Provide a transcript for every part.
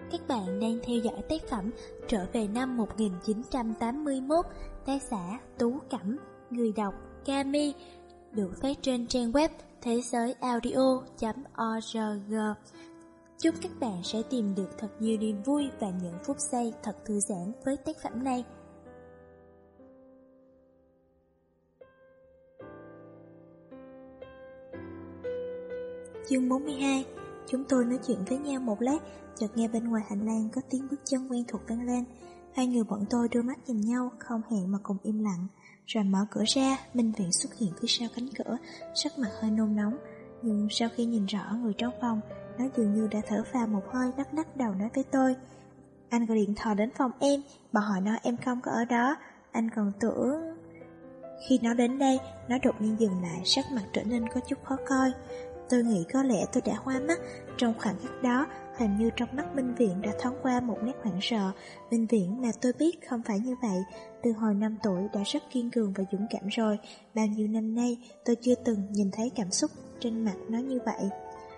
Các bạn đang theo dõi tác phẩm Trở về năm 1981, tác giả Tú Cẩm, người đọc Kami, được phát trên trang web thế giới audio.org. Chúc các bạn sẽ tìm được thật nhiều niềm vui và những phút giây thật thư giãn với tác phẩm này. Chương 42. Chúng tôi nói chuyện với nhau một lát, chợt nghe bên ngoài hành lang có tiếng bước chân quen thuộc vang lên. Hai người bọn tôi đưa mắt nhìn nhau, không hẹn mà cùng im lặng. Rồi mở cửa ra, Minh Viện xuất hiện phía sau cánh cửa, sắc mặt hơi nôn nóng. Nhưng sau khi nhìn rõ người trong phòng, nó dường như đã thở phào một hơi, lắc lắc đầu nói với tôi: "Anh gọi điện thoại đến phòng em, bảo họ nói em không có ở đó. Anh còn tưởng..." Khi nó đến đây, nó đột nhiên dừng lại, sắc mặt trở nên có chút khó coi. Tôi nghĩ có lẽ tôi đã hoa mắt. Trong khoảnh khắc đó, hình như trong mắt Minh Viện đã thoáng qua một nét hoảng sợ. Minh Viện mà tôi biết không phải như vậy. Từ hồi 5 tuổi đã rất kiên cường và dũng cảm rồi. Bao nhiêu năm nay tôi chưa từng nhìn thấy cảm xúc trên mặt nó như vậy.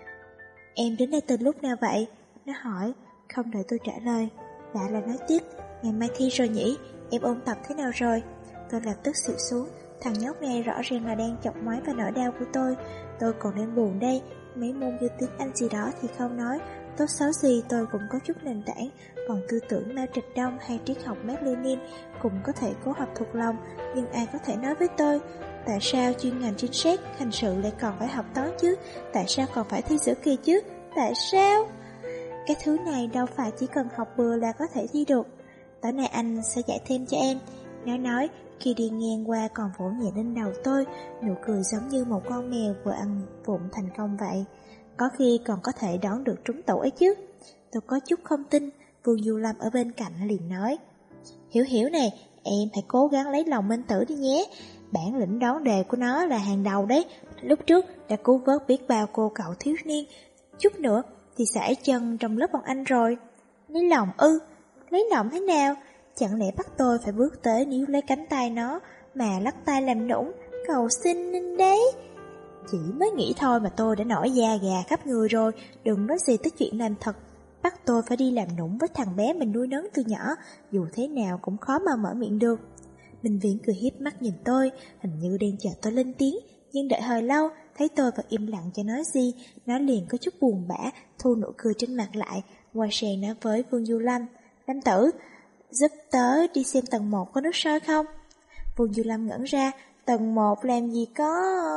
"Em đến đây từ lúc nào vậy?" Nó hỏi. Không đợi tôi trả lời, đã là nói tiếp: "Ngày mai thi rồi nhỉ, em ôn tập thế nào rồi?" Tôi lập tức xịu xuống. Thằng nhóc này rõ ràng là đang chọc ngoáy vào nỗi đau của tôi. Tôi còn đang buồn đây. Mấy môn như tiếng Anh gì đó thì không nói, tốt xấu gì tôi cũng có chút nền tảng. Còn tư tưởng Mao Trạch Đông hay triết học Mác Lênin cũng có thể cố học thuộc lòng. Nhưng ai có thể nói với tôi, tại sao chuyên ngành trinh sát hình sự lại còn phải học toán chứ? Tại sao còn phải thi giữa kỳ chứ? Tại sao? Cái thứ này đâu phải chỉ cần học bừa là có thể thi được. Tối nay anh sẽ dạy thêm cho em. Nó nói khi đi ngang qua còn vỗ nhẹ lên đầu tôi, nụ cười giống như một con mèo vừa ăn vụng thành công vậy. Có khi còn có thể đón được trúng tủ ấy chứ. Tôi có chút không tin. Vương Du Lâm ở bên cạnh liền nói: Hiểu Hiểu này, em phải cố gắng lấy lòng Minh Tử đi nhé. Bản lĩnh đón đề của nó là hàng đầu đấy. Lúc trước đã cứu vớt biết bao cô cậu thiếu niên, chút nữa thì sải chân trong lớp bọn anh rồi. Lấy lòng ư? Lấy lòng thế nào? Chẳng lẽ bắt tôi phải bước tới níu lấy cánh tay nó mà lắc tay làm nũng, cầu xin nên đấy. Chỉ mới nghĩ thôi mà tôi đã nổi da gà khắp người rồi. Đừng nói gì tới chuyện làm thật. Bắt tôi phải đi làm nũng với thằng bé mình nuôi nấng từ nhỏ, dù thế nào cũng khó mà mở miệng được. Minh Viễn cười hiếp mắt nhìn tôi, hình như đang chờ tôi lên tiếng. Nhưng đợi hơi lâu, thấy tôi vẫn im lặng cho nói gì, nó liền có chút buồn bã, thu nụ cười trên mặt lại, quay sang nói với Vương Du Lâm: Lâm Tử, giúp tớ đi xem tầng 1 có nước sôi không? Vương Du Lâm ngẩn ra. Tầng 1 làm gì có...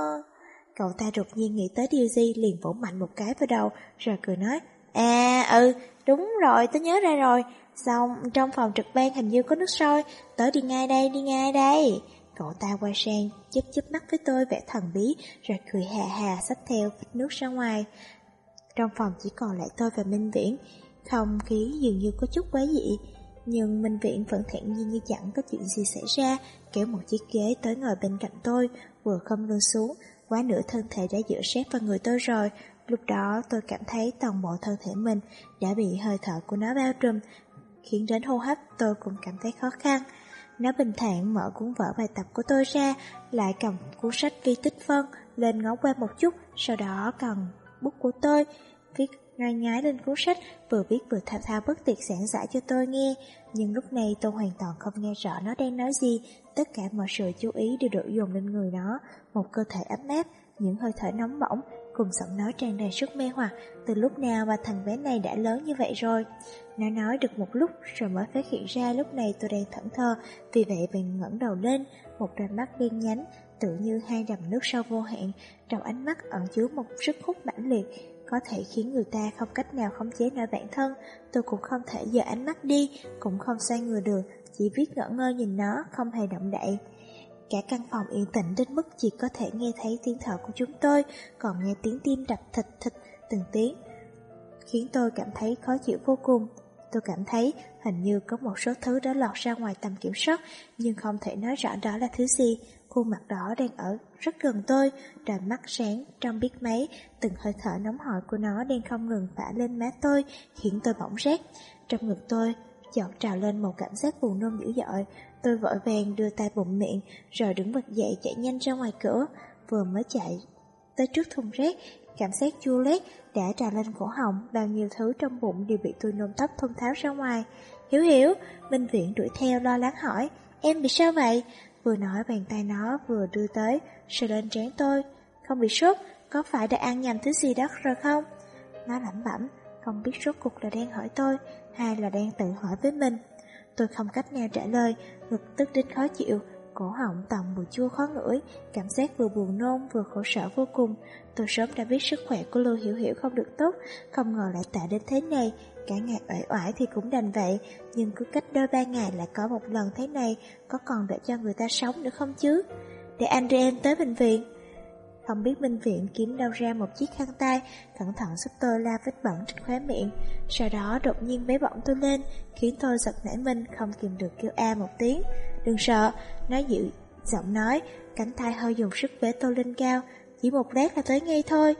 Cậu ta đột nhiên nghĩ tới điều gì, liền vỗ mạnh một cái vào đầu, rồi cười nói: đúng rồi, tớ nhớ ra rồi. Xong, trong phòng trực ban hình như có nước sôi. Tớ đi ngay đây. Cậu ta quay sang, chớp mắt với tôi vẻ thần bí, rồi cười hà hà xách theo phích nước ra ngoài. Trong phòng chỉ còn lại tôi và Minh Viễn. Không khí dường như có chút quái dị, nhưng Minh Viễn vẫn thản nhiên như chẳng có chuyện gì xảy ra, kéo một chiếc ghế tới ngồi bên cạnh tôi, vừa khom lưng xuống, quá nửa thân thể đã dựa sát vào người tôi rồi. Lúc đó tôi cảm thấy toàn bộ thân thể mình đã bị hơi thở của nó bao trùm, khiến đến hô hấp tôi cũng cảm thấy khó khăn. Nó bình thản mở cuốn vở bài tập của tôi ra, lại cầm cuốn sách vi tích phân lên ngó qua một chút, sau đó cầm bút của tôi viết ngay ngái lên cuốn sách, vừa viết vừa thao thao bất tuyệt giảng giải cho tôi nghe. Nhưng lúc này tôi hoàn toàn không nghe rõ nó đang nói gì. Tất cả mọi sự chú ý đều đổ dồn lên người nó, một cơ thể ấm áp, những hơi thở nóng bỏng, cùng giọng nói tràn đầy sức mê hoặc. Từ lúc nào mà thằng bé này đã lớn như vậy rồi? Nó nói được một lúc rồi mới phát hiện ra lúc này tôi đang thẫn thờ. Vì vậy bèn ngẩng đầu lên, một đôi mắt đen nhánh tự như hai đầm nước sâu vô hạn. Trong ánh mắt ẩn chứa một sức hút mãnh liệt, có thể khiến người ta không cách nào khống chế nổi bản thân. Tôi cũng không thể dời ánh mắt đi, cũng không xoay người được, chỉ biết ngỡ ngơ nhìn nó, không hề động đậy. Cả căn phòng yên tĩnh đến mức chỉ có thể nghe thấy tiếng thở của chúng tôi, còn nghe tiếng tim đập thịch thịch từng tiếng, khiến tôi cảm thấy khó chịu vô cùng. Tôi cảm thấy hình như có một số thứ đã lọt ra ngoài tầm kiểm soát, nhưng không thể nói rõ đó là thứ gì. Khuôn mặt đó đang ở rất gần tôi, đôi mắt sáng trong biết mấy, từng hơi thở nóng hổi của nó đang không ngừng phả lên má tôi, khiến tôi bỏng rát. Trong ngực tôi chợt trào lên một cảm giác buồn nôn dữ dội. Tôi vội vàng đưa tay bụm miệng, rồi đứng bật dậy chạy nhanh ra ngoài cửa. Vừa mới chạy tới trước thùng rác, Cảm giác chua lét đã trào lên cổ họng, bao nhiêu thứ trong bụng đều bị tôi nôn tóc thôn tháo ra ngoài. Hiểu Hiểu, Minh Viễn đuổi theo lo lắng hỏi, em bị sao vậy? Vừa nói bàn tay nó vừa đưa tới, sờ lên trán tôi. Không bị sốt, có phải đã ăn nhầm thứ gì đó rồi không? Nó lẩm bẩm, không biết rốt cuộc là đang hỏi tôi, hay là đang tự hỏi với mình. Tôi không cách nào trả lời, ngực tức đến khó chịu, cổ họng tòng mùi chua khó ngửi, cảm giác vừa buồn nôn vừa khổ sở vô cùng. Tôi sớm đã biết sức khỏe của Lưu Hiểu Hiểu không được tốt, không ngờ lại tệ đến thế này. Cả ngày uể oải thì cũng đành vậy, nhưng cứ cách đôi 3 ngày lại có một lần thế này, có còn để cho người ta sống nữa không chứ? Để anh đưa em tới bệnh viện. Không biết Minh Viện kiếm đâu ra một chiếc khăn tay, cẩn thận giúp tôi la vết bẩn trên khóe miệng. Sau đó đột nhiên bế bỏng tôi lên, khiến tôi giật nảy mình, không kìm được kêu a một tiếng. Đừng sợ, nó dịu giọng nói, cánh tay hơi dùng sức bế tôi lên cao, chỉ một lát là tới ngay thôi.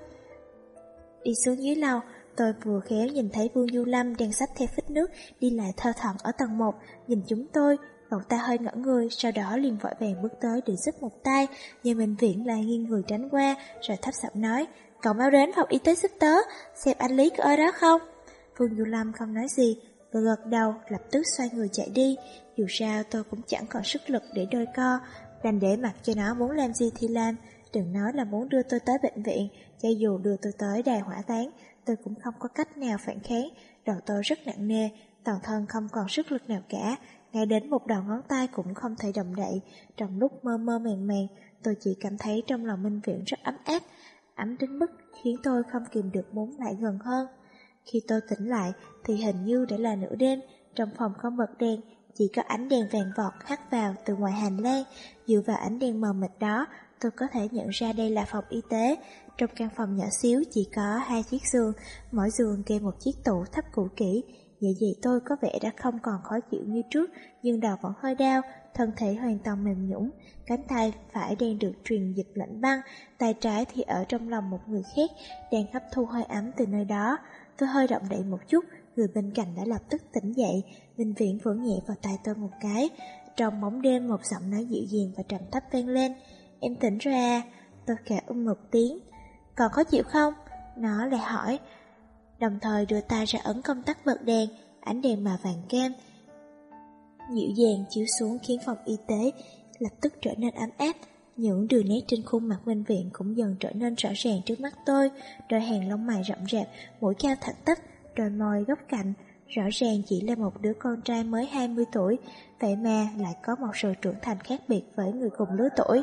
Đi xuống dưới lầu, tôi vừa khéo nhìn thấy Vương Du Lâm đang xách theo phích nước đi lại thơ thẩn ở tầng 1, nhìn chúng tôi. Cậu ta hơi ngỡ người, sau đó liền vội vàng bước tới để giúp một tay, nhưng Minh Viễn lại nghiêng người tránh qua, rồi thấp giọng nói, cậu mau đến phòng y tế giúp tớ, xem anh Lý có ở đó không. Vương Du Lâm không nói gì, vừa gật đầu, lập tức xoay người chạy đi. Dù sao tôi cũng chẳng còn sức lực để đôi co, đành để mặc cho nó muốn làm gì thì làm. Đừng nói là muốn đưa tôi tới bệnh viện, cho dù đưa tôi tới đài hỏa táng, tôi cũng không có cách nào phản kháng. Đầu tôi rất nặng nề, toàn thân không còn sức lực nào cả, ngay đến một đầu ngón tay cũng không thể động đậy. Trong lúc mơ mơ màng màng, tôi chỉ cảm thấy trong lòng Minh Viễn rất ấm áp, ấm đến mức khiến tôi không kìm được muốn lại gần hơn. Khi tôi tỉnh lại thì hình như đã là nửa đêm, trong phòng không bật đèn, chỉ có ánh đèn vàng vọt hắt vào từ ngoài hành lang. Dựa vào ánh đèn mờ mịt đó, tôi có thể nhận ra đây là phòng y tế. Trong căn phòng nhỏ xíu chỉ có 2 chiếc giường, mỗi giường kèm một chiếc tủ thấp cũ kỹ. Dạ dày tôi có vẻ đã không còn khó chịu như trước, nhưng đầu vẫn hơi đau, thân thể hoàn toàn mềm nhũn. Cánh tay phải đang được truyền dịch lạnh băng, tay trái thì ở trong lòng một người khác, đang hấp thu hơi ấm từ nơi đó. Tôi hơi động đậy một chút, người bên cạnh đã lập tức tỉnh dậy. Minh Viễn vỗ nhẹ vào tay tôi một cái. Trong bóng đêm một giọng nói dịu dàng và trầm thấp vang lên, em tỉnh rồi à? Tôi khẽ một tiếng. Còn khó chịu không? Nó lại hỏi, đồng thời đưa tay ra ấn công tắc bật đèn. Ánh đèn màu vàng cam dịu dàng chiếu xuống khiến phòng y tế lập tức trở nên ấm áp. Những đường nét trên khuôn mặt Minh Viện cũng dần trở nên rõ ràng trước mắt tôi. Đôi hàng lông mày rậm rạp, mũi cao thẳng tắp, đôi môi góc cạnh, rõ ràng chỉ là một đứa con trai mới 20 tuổi, vậy mà lại có một sự trưởng thành khác biệt với người cùng lứa tuổi.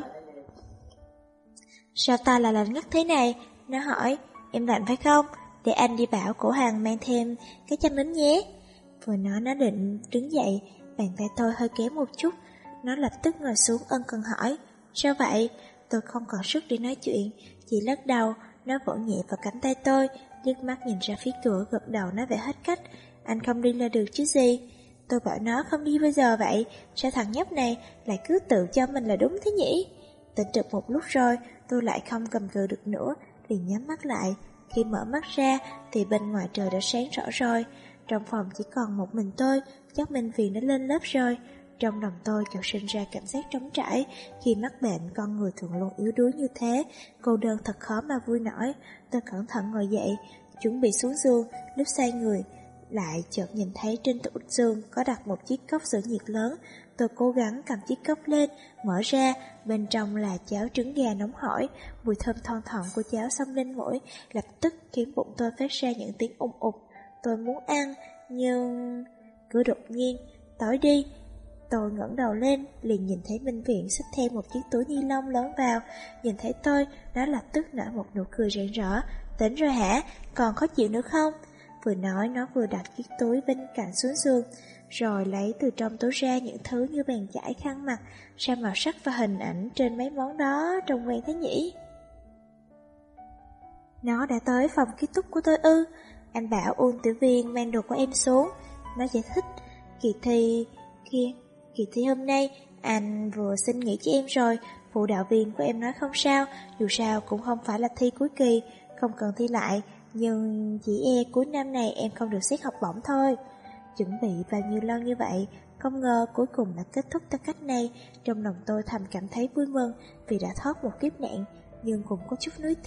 Sao ta lại lạnh ngắt thế này? Nó hỏi. Em lạnh phải không? Để anh đi bảo cổ hàng mang thêm cái chăn đến nhé. Vừa nói nó định đứng dậy, bàn tay tôi hơi kéo một chút. Nó lập tức ngồi xuống ân cần hỏi, sao vậy? Tôi không còn sức để nói chuyện, chỉ lắc đầu. Nó vỗ nhẹ vào cánh tay tôi, liếc mắt nhìn ra phía cửa, gật đầu nói vẻ hết cách. Anh không đi là được chứ gì? Tôi bảo nó không đi bây giờ vậy, sao thằng nhóc này lại cứ tự cho mình là đúng thế nhỉ? Tỉnh trực một lúc rồi, tôi lại không cầm cự được nữa, liền nhắm mắt lại. Khi mở mắt ra thì bên ngoài trời đã sáng rõ rồi. Trong phòng chỉ còn một mình tôi, chắc Minh Viện đã lên lớp rồi. Trong lòng tôi chợt sinh ra cảm giác trống trải. Khi mắc bệnh, con người thường luôn yếu đuối như thế, cô đơn thật khó mà vui nổi. Tôi cẩn thận ngồi dậy, chuẩn bị xuống giường. Lúc xoay người lại chợt nhìn thấy trên tủ giường có đặt một chiếc cốc sữa nhiệt lớn. Tôi cố gắng cầm chiếc cốc lên, mở ra, bên trong là cháo trứng gà nóng hổi. Mùi thơm thon thon của cháo xông lên mũi, lập tức khiến bụng tôi phát ra những tiếng ùng ục. Tôi muốn ăn, nhưng cứ đột nhiên tối đi. Tôi ngẩng đầu lên, liền nhìn thấy Minh Viện xách theo một chiếc túi ni lông lớn vào. Nhìn thấy tôi, nó lập tức nở một nụ cười rạng rỡ. Tỉnh rồi hả? Còn khó chịu nữa không? Vừa nói nó vừa đặt chiếc túi bên cạnh xuống giường, rồi lấy từ trong túi ra những thứ như bàn chải, khăn mặt. Sao màu sắc và hình ảnh trên mấy món đó trông quen thế nhỉ? Nó đã tới phòng ký túc của tôi ư? Anh bảo Uông Tiểu Viên mang đồ của em xuống. Nó giải thích, kỳ thi hôm nay anh vừa xin nghỉ cho em rồi. Phụ đạo viên của em nói không sao, dù sao cũng không phải là thi cuối kỳ, không cần thi lại, nhưng chỉ cuối năm này em không được xét học bổng thôi. Chuẩn bị bao nhiêu lâu như vậy, không ngờ cuối cùng đã kết thúc theo cách này. Trong lòng tôi thầm cảm thấy vui mừng vì đã thoát một kiếp nạn, nhưng cũng có chút nuối tiếc.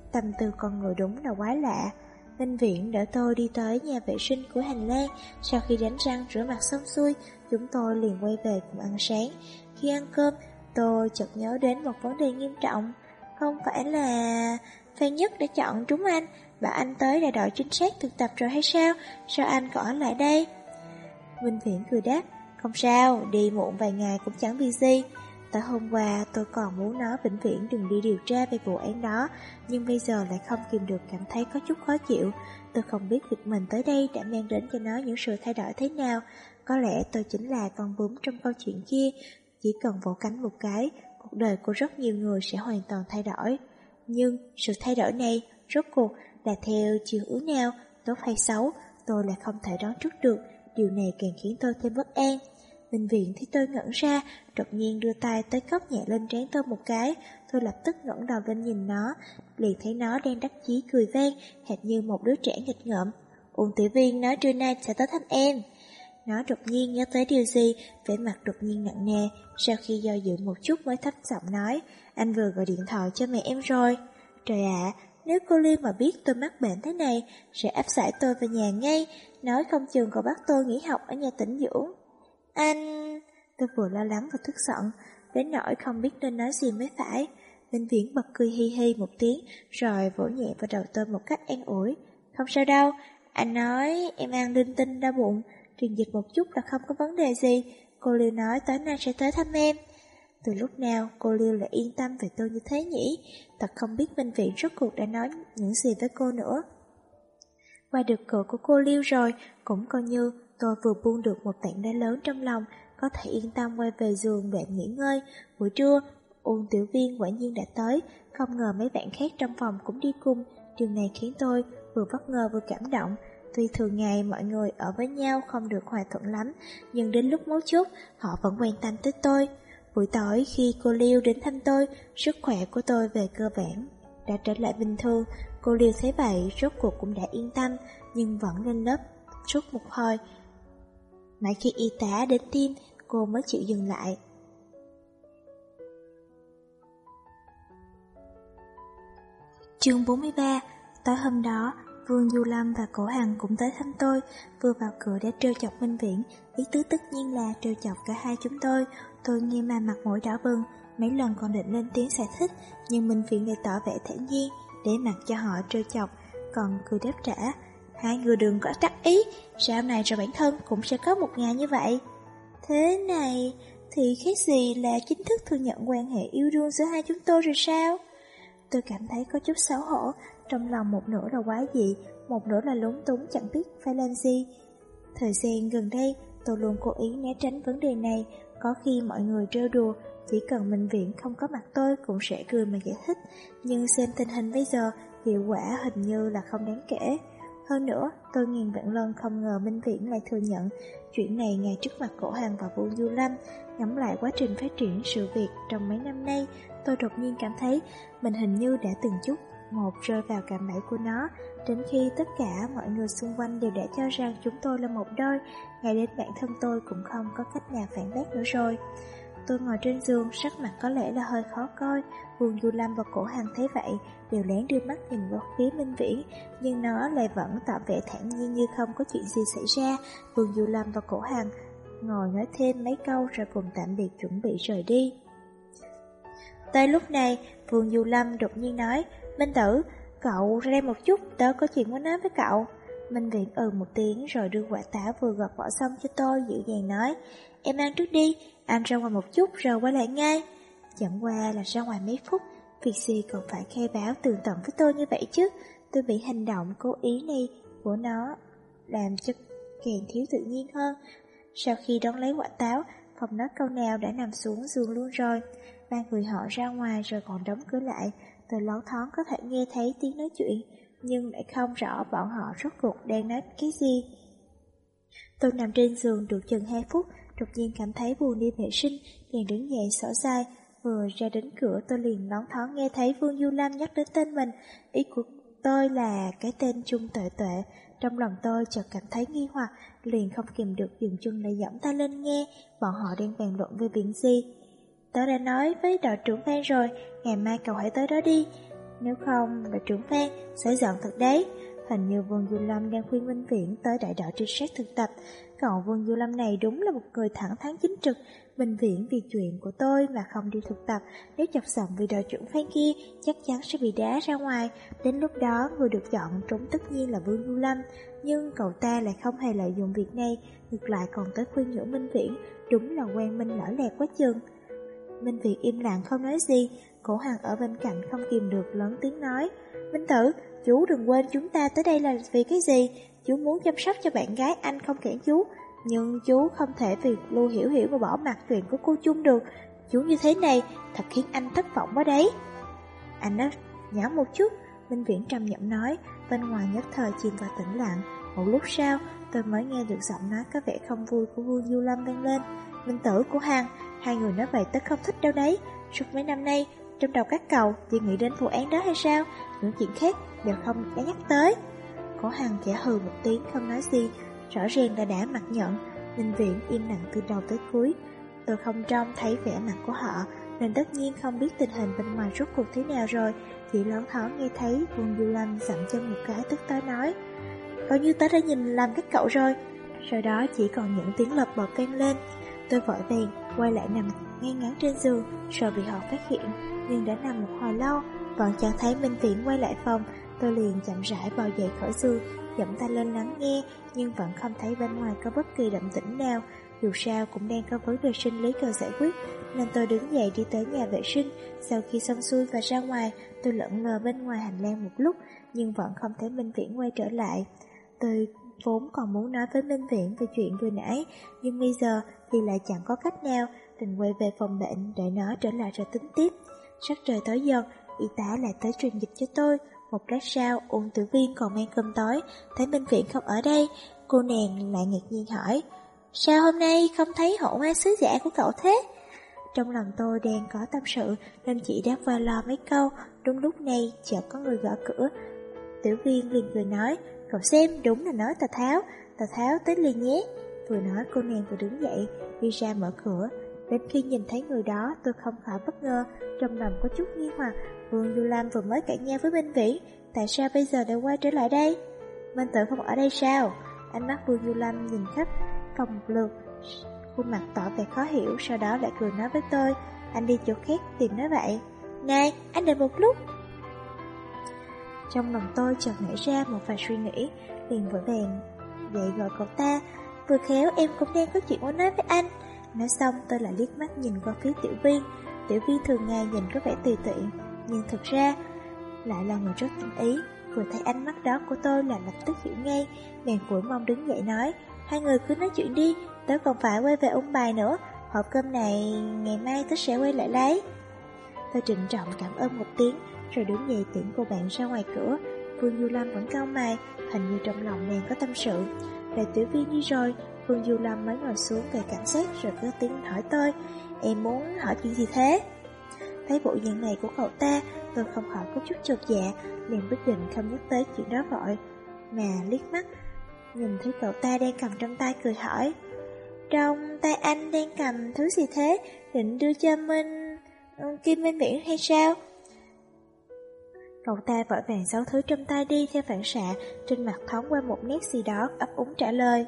Tâm tư con người đúng là quái lạ. Minh Viễn đỡ tôi đi tới nhà vệ sinh của hành lang. Sau khi đánh răng rửa mặt xong xuôi, chúng tôi liền quay về cùng ăn sáng. Khi ăn cơm, tôi chợt nhớ đến một vấn đề nghiêm trọng. Không phải là Phan Nhất đã chọn trúng anh, bảo anh tới là đội trinh sát thực tập rồi hay sao? Sao anh còn ở lại đây? Minh Viễn cười đáp, không sao, đi muộn vài ngày cũng chẳng vì gì. Tại hôm qua tôi còn muốn nói vĩnh viễn đừng đi điều tra về vụ án đó, nhưng bây giờ lại không kìm được cảm thấy có chút khó chịu. Tôi không biết việc mình tới đây đã mang đến cho nó những sự thay đổi thế nào. Có lẽ tôi chính là con bướm trong câu chuyện kia, chỉ cần vỗ cánh một cái, cuộc đời của rất nhiều người sẽ hoàn toàn thay đổi. Nhưng sự thay đổi này rốt cuộc là theo chiều hướng nào, tốt hay xấu, tôi lại không thể đoán trước được. Điều này càng khiến tôi thêm bất an. Minh Viện thấy tôi ngẩn ra, đột nhiên đưa tay tới cốc nhẹ lên trán tôi một cái. Tôi lập tức ngẩng đầu lên nhìn nó, liền thấy nó đang đắc chí cười vang, hệt như một đứa trẻ nghịch ngợm. Uông Tiểu Viên nói trưa nay sẽ tới thăm em. Nó đột nhiên nhớ tới điều gì, vẻ mặt đột nhiên nặng nề. Sau khi do dự một chút mới thấp giọng nói, anh vừa gọi điện thoại cho mẹ em rồi. Trời ạ, nếu cô Liên mà biết tôi mắc bệnh thế này, sẽ áp giải tôi về nhà ngay, nói không chừng còn bắt tôi nghỉ học ở nhà tĩnh dưỡng. Anh... Tôi vừa lo lắng và tức giận, đến nỗi không biết nên nói gì mới phải. Minh Viễn bật cười hi hi một tiếng, rồi vỗ nhẹ vào đầu tôi một cách an ủi. Không sao đâu, anh nói em ăn linh tinh đau bụng, truyền dịch một chút là không có vấn đề gì. Cô Liêu nói tối nay sẽ tới thăm em. Từ lúc nào cô Liêu lại yên tâm về tôi như thế nhỉ? Thật không biết Minh Viễn rốt cuộc đã nói những gì với cô nữa. Qua được cửa của cô Liêu rồi, cũng coi như tôi vừa buông được một tảng đá lớn trong lòng, có thể yên tâm quay về giường để nghỉ ngơi. Buổi trưa, Uông Tiểu Viên quả nhiên đã tới, không ngờ mấy bạn khác trong phòng cũng đi cùng. Điều này khiến tôi vừa bất ngờ vừa cảm động. Tuy thường ngày mọi người ở với nhau không được hòa thuận lắm, nhưng đến lúc mấu chốt, họ vẫn quan tâm tới tôi. Buổi tối khi cô Liêu đến thăm tôi, sức khỏe của tôi về cơ bản đã trở lại bình thường. Cô Liêu thấy vậy, rốt cuộc cũng đã yên tâm, nhưng vẫn lên lớp suốt một hồi. Mãi khi y tá đến tiêm, cô mới chịu dừng lại. Chương 43. Tối hôm đó, Vương Du Lâm và Cổ Hằng cũng tới thăm tôi. Vừa vào cửa đã trêu chọc Minh Viễn, ý tứ tất nhiên là trêu chọc cả hai chúng tôi. Tôi nghe mà mặt mũi đỏ bừng, mấy lần còn định lên tiếng giải thích, nhưng Minh Viễn lại tỏ vẻ thản nhiên, để mặc cho họ trêu chọc, còn cười đáp trả. Hai người đừng có đắc ý, sau này rồi bản thân cũng sẽ có một ngày như vậy. Thế này thì khác gì là chính thức thừa nhận quan hệ yêu đương giữa hai chúng tôi rồi sao? Tôi cảm thấy có chút xấu hổ, trong lòng một nửa là quái dị, một nửa là lúng túng chẳng biết phải làm gì. Thời gian gần đây, tôi luôn cố ý né tránh vấn đề này, có khi mọi người trêu đùa, chỉ cần Minh Viễn không có mặt tôi cũng sẽ cười mà giải thích, nhưng xem tình hình bây giờ, hiệu quả hình như là không đáng kể. Hơn nữa, tôi ngàn vạn lần không ngờ Minh Viễn lại thừa nhận chuyện này ngay trước mặt Cổ Hằng và Vũ Du Lâm. Ngẫm lại quá trình phát triển sự việc trong mấy năm nay, tôi đột nhiên cảm thấy mình hình như đã từng chút một rơi vào cạm bẫy của nó, đến khi tất cả mọi người xung quanh đều đã cho rằng chúng tôi là một đôi, ngay đến bản thân tôi cũng không có cách nào phản bác nữa rồi. Tôi ngồi trên giường, sắc mặt có lẽ là hơi khó coi. Vương Du Lâm và Cổ Hằng thấy vậy, đều lén đưa mắt nhìn vào phía Minh Viễn, nhưng nó lại vẫn tỏ vẻ thản nhiên như không có chuyện gì xảy ra. Vương Du Lâm và Cổ Hằng ngồi nói thêm mấy câu rồi cùng tạm biệt chuẩn bị rời đi. Tới lúc này, Vương Du Lâm đột nhiên nói, Minh Tử, cậu ra đây một chút, tớ có chuyện muốn nói với cậu. Minh Viễn một tiếng rồi đưa quả táo vừa gọt vỏ xong cho tôi, dịu dàng nói, em ăn trước đi, anh ra ngoài một chút rồi quay lại ngay. Chẳng qua là ra ngoài mấy phút, việc gì còn phải khai báo tường tận với tôi như vậy chứ. Tôi bị hành động cố ý này của nó làm cho càng thiếu tự nhiên hơn. Sau khi đón lấy quả táo, không nói câu nào đã nằm xuống giường luôn rồi. Ba người họ ra ngoài rồi còn đóng cửa lại. Tôi lóng thoáng có thể nghe thấy tiếng nói chuyện, nhưng lại không rõ bọn họ rốt cuộc đang nói cái gì. Tôi nằm trên giường được chừng 2 phút, đột nhiên cảm thấy buồn đi vệ sinh, liền đứng dậy xỏ dài. Vừa ra đến cửa tôi liền lóng thoáng nghe thấy Vương Du Lâm nhắc đến tên mình. Ý của tôi là cái tên Trung Tuệ Tuệ. Trong lòng tôi chợt cảm thấy nghi hoặc, liền không kìm được dừng chân lại giẫm tay lên nghe bọn họ đang bàn luận về chuyện gì. Tớ đã nói với đội trưởng Phan rồi, ngày mai cậu hãy tới đó đi. Nếu không, đội trưởng Phan sẽ giận thật đấy. Hình như Vương Du Lâm đang khuyên Minh Viễn tới đại đội trinh sát thực tập. Cậu Vương Du Lâm này đúng là một người thẳng thắn chính trực. Minh Viễn vì chuyện của tôi mà không đi thực tập, nếu chọc giận vì đội trưởng Phan kia chắc chắn sẽ bị đá ra ngoài. Đến lúc đó người được chọn trốn tất nhiên là Vương Du Lâm. Nhưng cậu ta lại không hề lợi dụng việc này, ngược lại còn tới khuyên nhủ Minh Viễn. Đúng là quen Minh lỡ lẹt quá chừng. Minh Viễn im lặng không nói gì. Cổ Hằng ở bên cạnh không kìm được lớn tiếng nói: Minh Tử, chú đừng quên chúng ta tới đây là vì cái gì. Chú muốn chăm sóc cho bạn gái anh không cản chú, nhưng chú không thể vì Lưu Hiểu Hiểu mà bỏ mặc chuyện của cô Chung được. Chú như thế này thật khiến anh thất vọng quá đấy. Anh nói nhỏ một chút, Minh Viễn trầm giọng nói. Bên ngoài nhất thời chìm vào tĩnh lặng. Một lúc sau tôi mới nghe được giọng nói có vẻ không vui của Vương Du Lâm vang lên: Minh Tử, của Hằng, hai người nói vậy tất không thích đâu đấy. Suốt mấy năm nay trong đầu các cậu chỉ nghĩ đến vụ án đó hay sao? Những chuyện khác đều không đã nhắc tới. Cổ Hằng khẽ hừ một tiếng không nói gì, rõ ràng là đã mặc nhận. Minh Viễn im lặng từ đầu tới cuối. Tôi không trông thấy vẻ mặt của họ, nên tất nhiên không biết tình hình bên ngoài rốt cuộc thế nào rồi. Chỉ loáng thoáng nghe thấy Vương Du Lâm dậm chân một cái tức tối nói: Coi như tớ đã nhìn lầm các cậu rồi. Sau đó chỉ còn những tiếng lợp bợp vang lên. Tôi vội vàng quay lại nằm ngay ngắn trên giường, sợ bị họ phát hiện, nhưng đã nằm một hồi lâu vẫn chẳng thấy Minh Viễn quay lại phòng. Tôi liền chậm rãi bò dậy khỏi giường, giọng tay lên lắng nghe, nhưng vẫn không thấy bên ngoài có bất kỳ động tĩnh nào. Dù sao cũng đang có vấn đề sinh lý cần giải quyết, nên tôi đứng dậy đi tới nhà vệ sinh. Sau khi xong xuôi và ra ngoài, tôi lững lờ bên ngoài hành lang một lúc, nhưng vẫn không thấy Minh Viễn quay trở lại. Tôi vốn còn muốn nói với Minh Viễn về chuyện vừa nãy, nhưng bây giờ thì lại chẳng có cách nào, đành quay về phòng bệnh để nó trở lại rồi tính tiếp. Sắc trời tối dần, y tá lại tới truyền dịch cho tôi. Một lát sau, Uông Tử Viên còn mang cơm tối, thấy Minh Viễn không ở đây, cô nàng lại ngạc nhiên hỏi: Sao hôm nay không thấy hộ hoa sứ giả của cậu thế? Trong lòng tôi đang có tâm sự nên chỉ đáp qua lo mấy câu. Đúng lúc này chợt có người gõ cửa. Tử Viên liền cười nói: Cậu xem, đúng là nói Tào Tháo tới liền nhé. Vừa nói cô nàng vừa đứng dậy đi ra mở cửa. Đến khi nhìn thấy người đó tôi không khỏi bất ngờ, trong lòng có chút nghi hoặc. Vương Du Lâm vừa mới cãi nhau với Minh Viễn, tại sao bây giờ lại quay trở lại đây? Minh Tử không ở đây sao? Ánh mắt Vương Du Lâm nhìn khắp phòng một lượt, khuôn mặt tỏ vẻ khó hiểu, sau đó lại cười nói với tôi: Anh đi chỗ khác tìm nó vậy. Này, anh đợi một lúc. Trong lòng tôi chợt nảy ra một vài suy nghĩ, liền vội vàng dậy gọi cậu ta: Vừa khéo em cũng đang có chuyện muốn nói với anh. Nói xong tôi lại liếc mắt nhìn qua phía Tiểu Viên. Tiểu Viên thường ngày nhìn có vẻ tùy tiện, nhưng thực ra lại là người rất tinh ý. Vừa thấy ánh mắt đó của tôi là lập tức hiểu ngay, bèn vội mong đứng dậy nói: Hai người cứ nói chuyện đi, tớ còn phải quay về ôn bài nữa. Hộp cơm này ngày mai tớ sẽ quay lại lấy. Tôi trịnh trọng cảm ơn một tiếng, rồi đứng dậy tiễn cô bạn ra ngoài cửa. Vương Du Lâm vẫn cau mày, hình như trong lòng nàng có tâm sự. Để Tiểu Viên đi rồi, Vương Du Lâm mới ngồi xuống về cảm giác, rồi có tiếng hỏi tôi: Em muốn hỏi chuyện gì thế? Thấy bộ dạng này của cậu ta, tôi không khỏi có chút chột dạ, liền quyết định không nhắc tới chuyện đó vội, mà liếc mắt nhìn thấy cậu ta đang cầm trong tay, cười hỏi: Trong tay anh đang cầm thứ gì thế? Định đưa cho Kim Minh Viễn hay sao? Cậu ta vội vàng giấu thứ trong tay đi, theo phản xạ trên mặt thoáng qua một nét gì đó, ấp úng trả lời: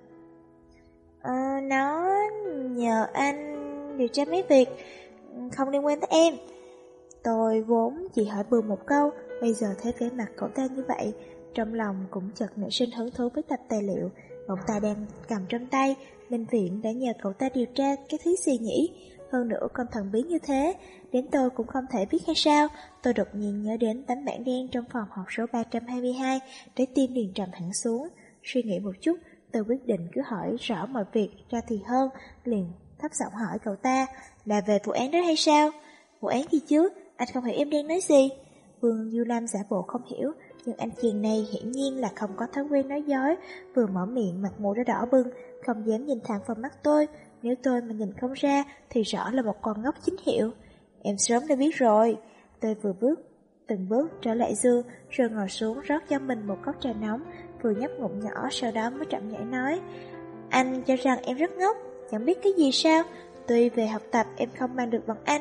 Nó nhờ anh điều tra mấy việc không liên quan tới em. Tôi vốn chỉ hỏi bừa một câu, bây giờ thấy vẻ mặt cậu ta như vậy, trong lòng cũng chợt nảy sinh hứng thú với tập tài liệu cậu ta đang cầm trong tay. Minh Viễn đã nhờ cậu ta điều tra cái thứ gì nhỉ? Hơn nữa còn thần bí như thế, đến tôi cũng không thể biết hay sao? Tôi đột nhiên nhớ đến tấm bảng đen trong phòng họp số 322, trái tim liền trầm hẳn xuống. Suy nghĩ một chút, tôi quyết định cứ hỏi rõ mọi việc ra thì hơn, liền thấp giọng hỏi cậu ta: Là về vụ án đó hay sao? Vụ án gì chứ? Anh không hiểu em đang nói gì? Vương Du Lâm giả bộ không hiểu, nhưng anh chàng này hiển nhiên là không có thói quen nói dối. Vừa mở miệng mặt mũi đã đỏ bừng, không dám nhìn thẳng vào mắt tôi. Nếu tôi mà nhìn không ra thì rõ là một con ngốc chính hiệu. Em sớm đã biết rồi. Tôi vừa từng bước trở lại giường, rồi ngồi xuống rót cho mình một cốc trà nóng, vừa nhấp ngụm nhỏ, sau đó mới chậm rãi nói: Anh cho rằng em rất ngốc, chẳng biết cái gì sao? Tuy về học tập em không mang được bằng anh,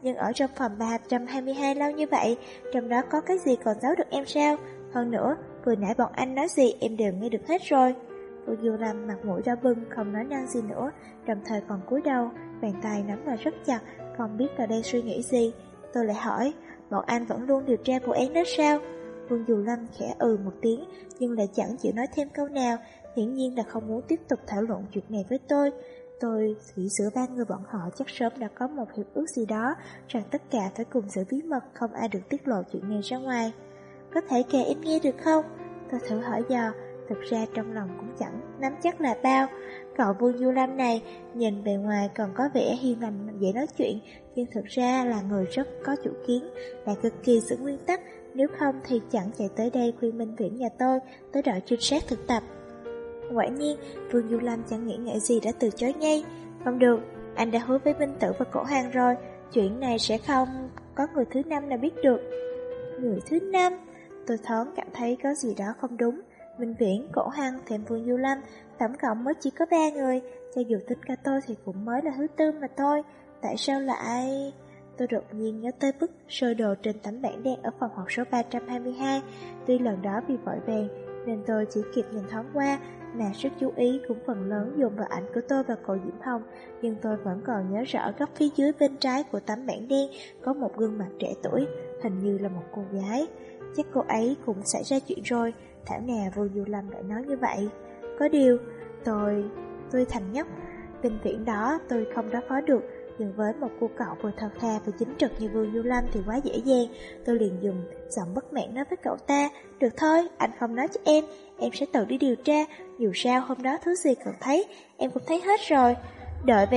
nhưng ở trong phòng 322 lâu như vậy, trong đó có cái gì còn giấu được em sao? Hơn nữa, vừa nãy bọn anh nói gì em đều nghe được hết rồi. Vương Du Lâm mặt mũi đỏ bừng, không nói năng gì nữa, đồng thời còn cúi đầu, bàn tay nắm lại rất chặt, không biết là đang suy nghĩ gì. Tôi lại hỏi, bọn anh vẫn luôn điều tra vụ án đó sao? Vương Du Lâm khẽ một tiếng, nhưng lại chẳng chịu nói thêm câu nào, hiển nhiên là không muốn tiếp tục thảo luận chuyện này với tôi. Tôi nghĩ giữa ba người bọn họ chắc sớm đã có một hiệp ước gì đó, rằng tất cả phải cùng giữ bí mật, không ai được tiết lộ chuyện này ra ngoài. Có thể kể em nghe được không? Tôi thử hỏi dò, thực ra trong lòng cũng chẳng nắm chắc là bao. Cậu Vương Du Lâm này, nhìn bề ngoài còn có vẻ hiền lành dễ nói chuyện, nhưng thực ra là người rất có chủ kiến, lại cực kỳ giữ nguyên tắc, nếu không thì chẳng chạy tới đây khuyên Minh Viễn nhà tôi tới đợi trinh sát thực tập. Quả nhiên, Vương Du Lâm chẳng nghĩ ngợi gì đã từ chối ngay. Không được, anh đã hứa với Minh Tử và Cổ Hàng rồi, chuyện này sẽ không có người thứ năm nào biết được. Người thứ năm? Tôi thoáng cảm thấy có gì đó không đúng. Minh Viễn, Cổ Hằng, thêm Vương Du Lâm, tổng cộng mới chỉ có 3 người, cho dù tính cả tôi thì cũng mới là thứ tư mà thôi. Tại sao lại... Tôi đột nhiên nhớ tới bức sơ đồ trên tấm bảng đen ở phòng học số 322. Tuy lần đó vì vội vàng nên tôi chỉ kịp nhìn thoáng qua, mà sức chú ý cũng phần lớn dồn vào ảnh của tôi và cô Diễm Hồng, nhưng tôi vẫn còn nhớ rõ góc phía dưới bên trái của tấm bảng đen có một gương mặt trẻ tuổi, hình như là một cô gái. Chắc cô ấy cũng xảy ra chuyện rồi, thảo nào Vương Du Lâm lại nói như vậy. Có điều, tôi thành nhóc, Minh Viễn đó tôi không đối phó được, nhưng với một cô cậu vừa thật thà vừa chính trực như Vương Du Lâm thì quá dễ dàng. Tôi liền dùng giọng bất mãn nói với cậu ta, được thôi, anh không nói cho em sẽ tự đi điều tra, dù sao hôm đó thứ gì cậu thấy, em cũng thấy hết rồi. Đợi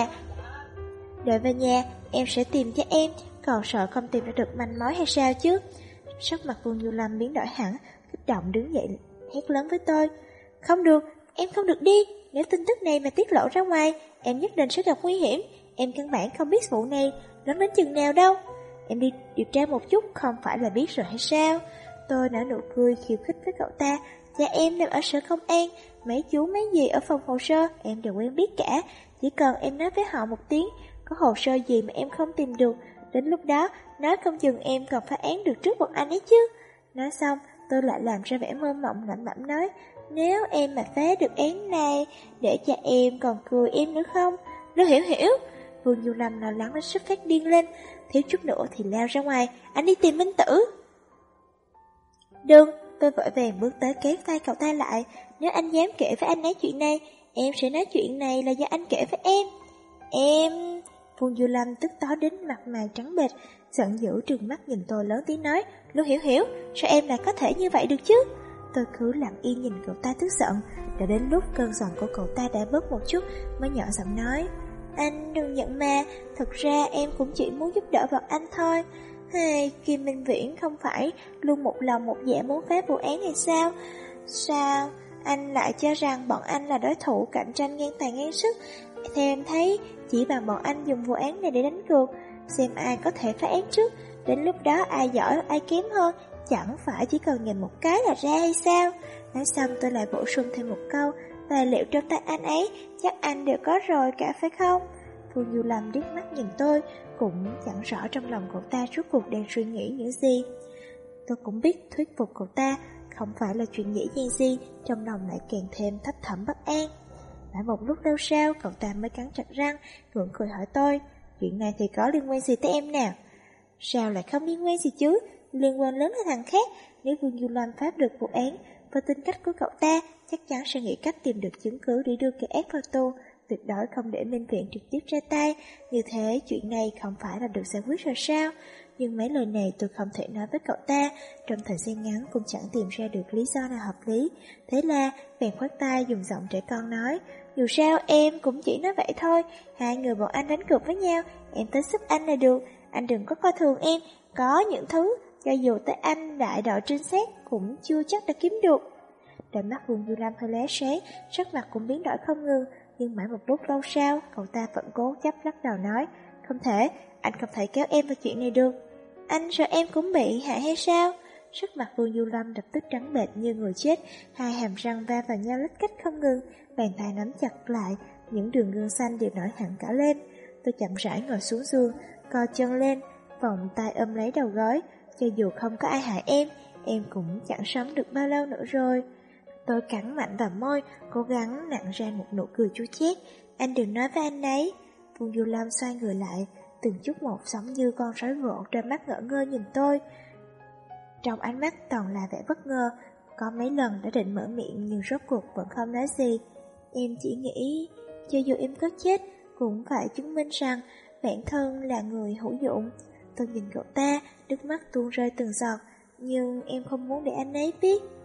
về nhà, em sẽ tìm cho em, còn sợ không tìm ra được manh mối hay sao chứ? Sắc mặt Vương Du Lâm biến đổi hẳn, kích động đứng dậy hét lớn với tôi, không được, em không được đi, nếu tin tức này mà tiết lộ ra ngoài, em nhất định sẽ gặp nguy hiểm. Em căn bản không biết vụ này lớn đến chừng nào đâu. Em đi điều tra một chút không phải là biết rồi hay sao? Tôi nở nụ cười khiêu khích với cậu ta. Cha em đang ở sở công an, mấy chú mấy dì ở phòng hồ sơ em đều quen biết cả. Chỉ cần em nói với họ một tiếng, có hồ sơ gì mà em không tìm được, đến lúc đó nói không chừng em còn phá án được trước bọn anh ấy chứ. Nói xong tôi lại làm ra vẻ mơ mộng lẩm bẩm nói, nếu em mà phá được án này, để cha em còn cười em nữa không? Lưu Hiểu. Vương Du Lâm lo lắng đến sắp phát điên lên, thiếu chút nữa thì lao ra ngoài, anh đi tìm Minh Tử. Đừng, tôi vội vàng bước tới kéo tay cậu ta lại, nếu anh dám kể với anh ấy chuyện này, em sẽ nói chuyện này là do anh kể với em. Em... Vương Du Lâm tức tối đến mặt mày trắng bệch, giận dữ trừng mắt nhìn tôi lớn tiếng nói, Lưu Hiểu, sao em lại có thể như vậy được chứ? Tôi cứ lặng yên nhìn cậu ta tức giận, đã đến lúc cơn giận của cậu ta đã bớt một chút mới nhỏ giọng nói, anh đừng giận mà, thật ra em cũng chỉ muốn giúp đỡ bọn anh thôi. Kim Minh Viễn không phải luôn một lòng một dạ muốn phá vụ án hay sao? Sao anh lại cho rằng bọn anh là đối thủ cạnh tranh ngang tài ngang sức? Theo em thấy, chỉ bằng bọn anh dùng vụ án này để đánh cược, xem ai có thể phá án trước, đến lúc đó ai giỏi ai kém hơn, chẳng phải chỉ cần nhìn một cái là ra hay sao? Nói xong tôi lại bổ sung thêm một câu, tài liệu trong tay anh ấy chắc anh đều có rồi cả phải không? Vương Du Lâm liếc mắt nhìn tôi, cũng chẳng rõ trong lòng cậu ta rốt cuộc đang suy nghĩ những gì. Tôi cũng biết thuyết phục cậu ta không phải là chuyện dễ dàng gì, trong lòng lại càng thêm thấp thỏm bất an. Đã một lúc lâu sau, cậu ta mới cắn chặt răng, gượng cười hỏi tôi, chuyện này thì có liên quan gì tới em nào? Sao lại không liên quan gì chứ? Liên quan lớn là thằng khác. Nếu Vương Du Lâm phá được vụ án, với tính cách của cậu ta, chắc chắn sẽ nghĩ cách tìm được chứng cứ để đưa kẻ ác vào tù, tuyệt đối không để Minh Viễn trực tiếp ra tay. Như thế chuyện này không phải là được giải quyết rồi sao? Nhưng mấy lời này tôi không thể nói với cậu ta, trong thời gian ngắn cũng chẳng tìm ra được lý do nào hợp lý. Thế là bèn khoát tay dùng giọng trẻ con nói, dù sao em cũng chỉ nói vậy thôi, hai người bọn anh đánh cược với nhau, em tới giúp anh là được, anh đừng có coi thường em, có những thứ cho dù tới anh đại đội trinh sát cũng chưa chắc đã kiếm được. Đôi mắt Vương Du Lâm hơi lóe sáng, sắc mặt cũng biến đổi không ngừng, nhưng mãi một lúc lâu sau, cậu ta vẫn cố chấp lắc đầu nói, không thể, anh không thể kéo em vào chuyện này được. Anh sợ em cũng bị hại hay sao? Sắc mặt Vương Du Lâm lập tức trắng bệch như người chết, hai hàm răng va vào nhau lách cách không ngừng, bàn tay nắm chặt lại, những đường gân xanh đều nổi hẳn cả lên. Tôi chậm rãi ngồi xuống giường, co chân lên, vòng tay ôm lấy đầu gối. Cho dù không có ai hại em cũng chẳng sống được bao lâu nữa rồi. Tôi cắn mạnh vào môi, cố gắng nặn ra một nụ cười chua chát. Anh đừng nói với anh ấy. Vương Du Lâm xoay người lại, từng chút một giống như con sói gỗ trên mắt ngỡ ngơ nhìn tôi. Trong ánh mắt toàn là vẻ bất ngờ, có mấy lần đã định mở miệng nhưng rốt cuộc vẫn không nói gì. Em chỉ nghĩ, cho dù em có chết, cũng phải chứng minh rằng bản thân là người hữu dụng. Tôi nhìn cậu ta, nước mắt tuôn rơi từng giọt, nhưng em không muốn để anh ấy biết.